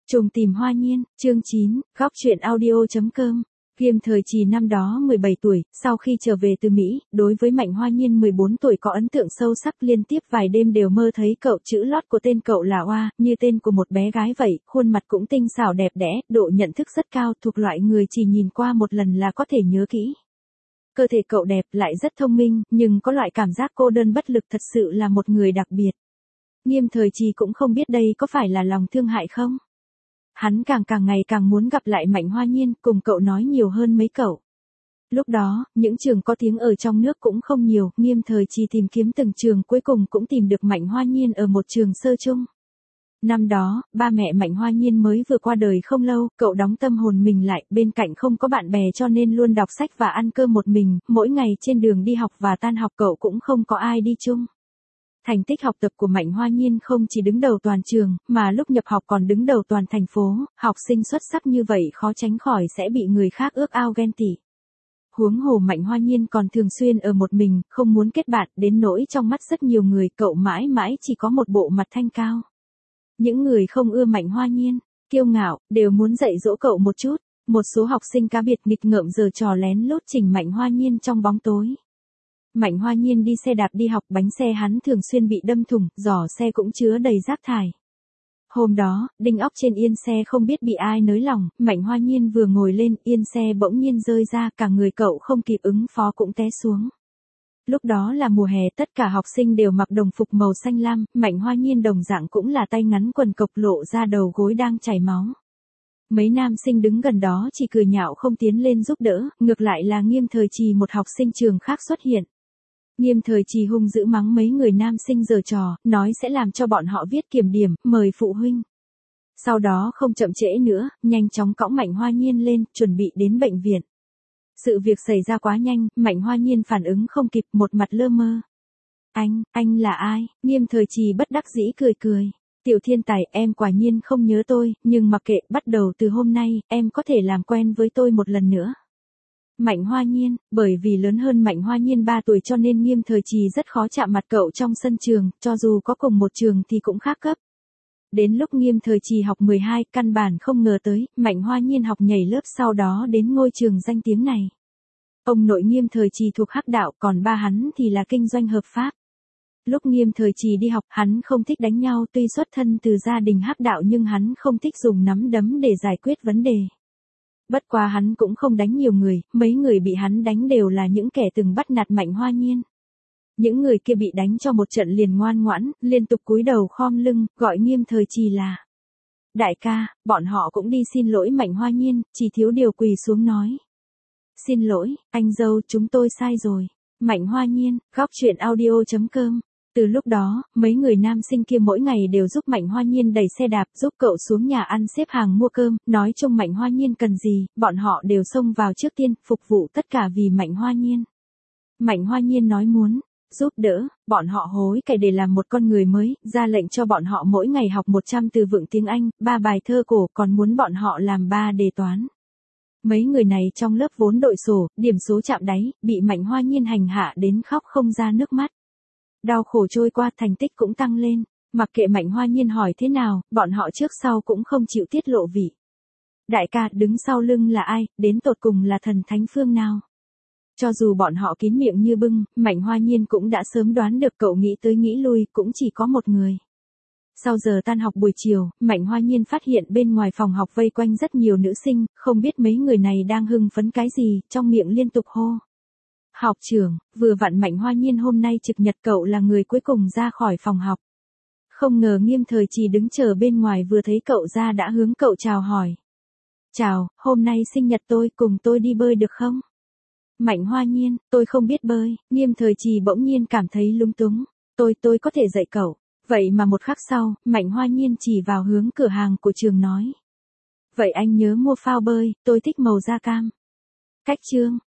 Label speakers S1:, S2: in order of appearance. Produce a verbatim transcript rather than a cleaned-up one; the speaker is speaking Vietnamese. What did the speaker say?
S1: Trùng tìm hoa nhiên, chương chín, góc truyện audio.com. Kiêm thời Trì năm đó mười bảy tuổi, sau khi trở về từ Mỹ, đối với Mạnh Hoa Nhiên mười bốn tuổi có ấn tượng sâu sắc, liên tiếp vài đêm đều mơ thấy cậu, chữ lót của tên cậu là Oa, như tên của một bé gái vậy, khuôn mặt cũng tinh xảo đẹp đẽ, độ nhận thức rất cao, thuộc loại người chỉ nhìn qua một lần là có thể nhớ kỹ. Cơ thể cậu đẹp lại rất thông minh, nhưng có loại cảm giác cô đơn bất lực, thật sự là một người đặc biệt. Nghiêm thời Trì cũng không biết đây có phải là lòng thương hại không? Hắn càng càng ngày càng muốn gặp lại Mạnh Hoa Nhiên, cùng cậu nói nhiều hơn mấy cậu. Lúc đó, những trường có tiếng ở trong nước cũng không nhiều, Nghiêm thời Trì tìm kiếm từng trường, cuối cùng cũng tìm được Mạnh Hoa Nhiên ở một trường sơ chung. Năm đó, ba mẹ Mạnh Hoa Nhiên mới vừa qua đời không lâu, cậu đóng tâm hồn mình lại, bên cạnh không có bạn bè cho nên luôn đọc sách và ăn cơm một mình, mỗi ngày trên đường đi học và tan học cậu cũng không có ai đi chung. Thành tích học tập của Mạnh Hoa Nhiên không chỉ đứng đầu toàn trường, mà lúc nhập học còn đứng đầu toàn thành phố, học sinh xuất sắc như vậy khó tránh khỏi sẽ bị người khác ước ao ghen tị. Huống hồ Mạnh Hoa Nhiên còn thường xuyên ở một mình, không muốn kết bạn, đến nỗi trong mắt rất nhiều người cậu mãi mãi chỉ có một bộ mặt thanh cao. Những người không ưa Mạnh Hoa Nhiên, kiêu ngạo, đều muốn dạy dỗ cậu một chút, một số học sinh cá biệt nghịch ngợm giở trò lén lút chỉnh Mạnh Hoa Nhiên trong bóng tối. Mạnh Hoa Nhiên đi xe đạp đi học, bánh xe hắn thường xuyên bị đâm thủng, giỏ xe cũng chứa đầy rác thải. Hôm đó, đinh ốc trên yên xe không biết bị ai nới lỏng, Mạnh Hoa Nhiên vừa ngồi lên, yên xe bỗng nhiên rơi ra, cả người cậu không kịp ứng phó cũng té xuống. Lúc đó là mùa hè, tất cả học sinh đều mặc đồng phục màu xanh lam, Mạnh Hoa Nhiên đồng dạng cũng là tay ngắn quần cộc, lộ ra đầu gối đang chảy máu. Mấy nam sinh đứng gần đó chỉ cười nhạo không tiến lên giúp đỡ, ngược lại là Nghiêm thời Trì, một học sinh trường khác xuất hiện. Nghiêm thời Trì hung dữ mắng mấy người nam sinh giở trò, nói sẽ làm cho bọn họ viết kiểm điểm, mời phụ huynh. Sau đó không chậm trễ nữa, nhanh chóng cõng Mạnh Hoa Nhiên lên, chuẩn bị đến bệnh viện. Sự việc xảy ra quá nhanh, Mạnh Hoa Nhiên phản ứng không kịp, một mặt lơ mơ. Anh, anh là ai? Nghiêm thời Trì bất đắc dĩ cười cười. Tiểu thiên tài, em quả nhiên không nhớ tôi, nhưng mặc kệ, bắt đầu từ hôm nay, em có thể làm quen với tôi một lần nữa. Mạnh Hoa Nhiên, bởi vì lớn hơn Mạnh Hoa Nhiên ba tuổi cho nên Nghiêm thời Trì rất khó chạm mặt cậu trong sân trường, cho dù có cùng một trường thì cũng khác cấp. Đến lúc Nghiêm thời Trì học mười hai, căn bản không ngờ tới, Mạnh Hoa Nhiên học nhảy lớp, sau đó đến ngôi trường danh tiếng này. Ông nội Nghiêm thời Trì thuộc Hắc đạo, còn ba hắn thì là kinh doanh hợp pháp. Lúc Nghiêm thời Trì đi học, hắn không thích đánh nhau, tuy xuất thân từ gia đình Hắc đạo nhưng hắn không thích dùng nắm đấm để giải quyết vấn đề. Bất quá hắn cũng không đánh nhiều người, mấy người bị hắn đánh đều là những kẻ từng bắt nạt Mạnh Hoa Nhiên. Những người kia bị đánh cho một trận liền ngoan ngoãn, liên tục cúi đầu khom lưng, gọi Nghiêm thời Trì là đại ca, bọn họ cũng đi xin lỗi Mạnh Hoa Nhiên, chỉ thiếu điều quỳ xuống nói. Xin lỗi, anh dâu, chúng tôi sai rồi. Mạnh Hoa Nhiên, góc truyện audio.com. Từ lúc đó, mấy người nam sinh kia mỗi ngày đều giúp Mạnh Hoa Nhiên đẩy xe đạp, giúp cậu xuống nhà ăn xếp hàng mua cơm, nói chung Mạnh Hoa Nhiên cần gì, bọn họ đều xông vào trước tiên, phục vụ tất cả vì Mạnh Hoa Nhiên. Mạnh Hoa Nhiên nói muốn giúp đỡ, bọn họ hối cải để làm một con người mới, ra lệnh cho bọn họ mỗi ngày học một trăm từ vựng tiếng Anh, ba bài thơ cổ, còn muốn bọn họ làm ba đề toán. Mấy người này trong lớp vốn đội sổ, điểm số chạm đáy, bị Mạnh Hoa Nhiên hành hạ đến khóc không ra nước mắt. Đau khổ trôi qua, thành tích cũng tăng lên, mặc kệ Mạnh Hoa Nhiên hỏi thế nào, bọn họ trước sau cũng không chịu tiết lộ vị. Đại ca, đứng sau lưng là ai, đến tột cùng là thần thánh phương nào? Cho dù bọn họ kín miệng như bưng, Mạnh Hoa Nhiên cũng đã sớm đoán được, cậu nghĩ tới nghĩ lui, cũng chỉ có một người. Sau giờ tan học buổi chiều, Mạnh Hoa Nhiên phát hiện bên ngoài phòng học vây quanh rất nhiều nữ sinh, không biết mấy người này đang hưng phấn cái gì, trong miệng liên tục hô. Học trưởng, vừa vặn Mạnh Hoa Nhiên hôm nay trực nhật, cậu là người cuối cùng ra khỏi phòng học. Không ngờ Nghiêm thời Trì đứng chờ bên ngoài vừa thấy cậu ra đã hướng cậu chào hỏi. Chào, hôm nay sinh nhật tôi, cùng tôi đi bơi được không? Mạnh Hoa Nhiên, tôi không biết bơi. Nghiêm thời Trì bỗng nhiên cảm thấy lúng túng. Tôi, tôi có thể dạy cậu. Vậy mà một khắc sau, Mạnh Hoa Nhiên chỉ vào hướng cửa hàng của trường nói. Vậy anh nhớ mua phao bơi, tôi thích màu da cam. Cách chương.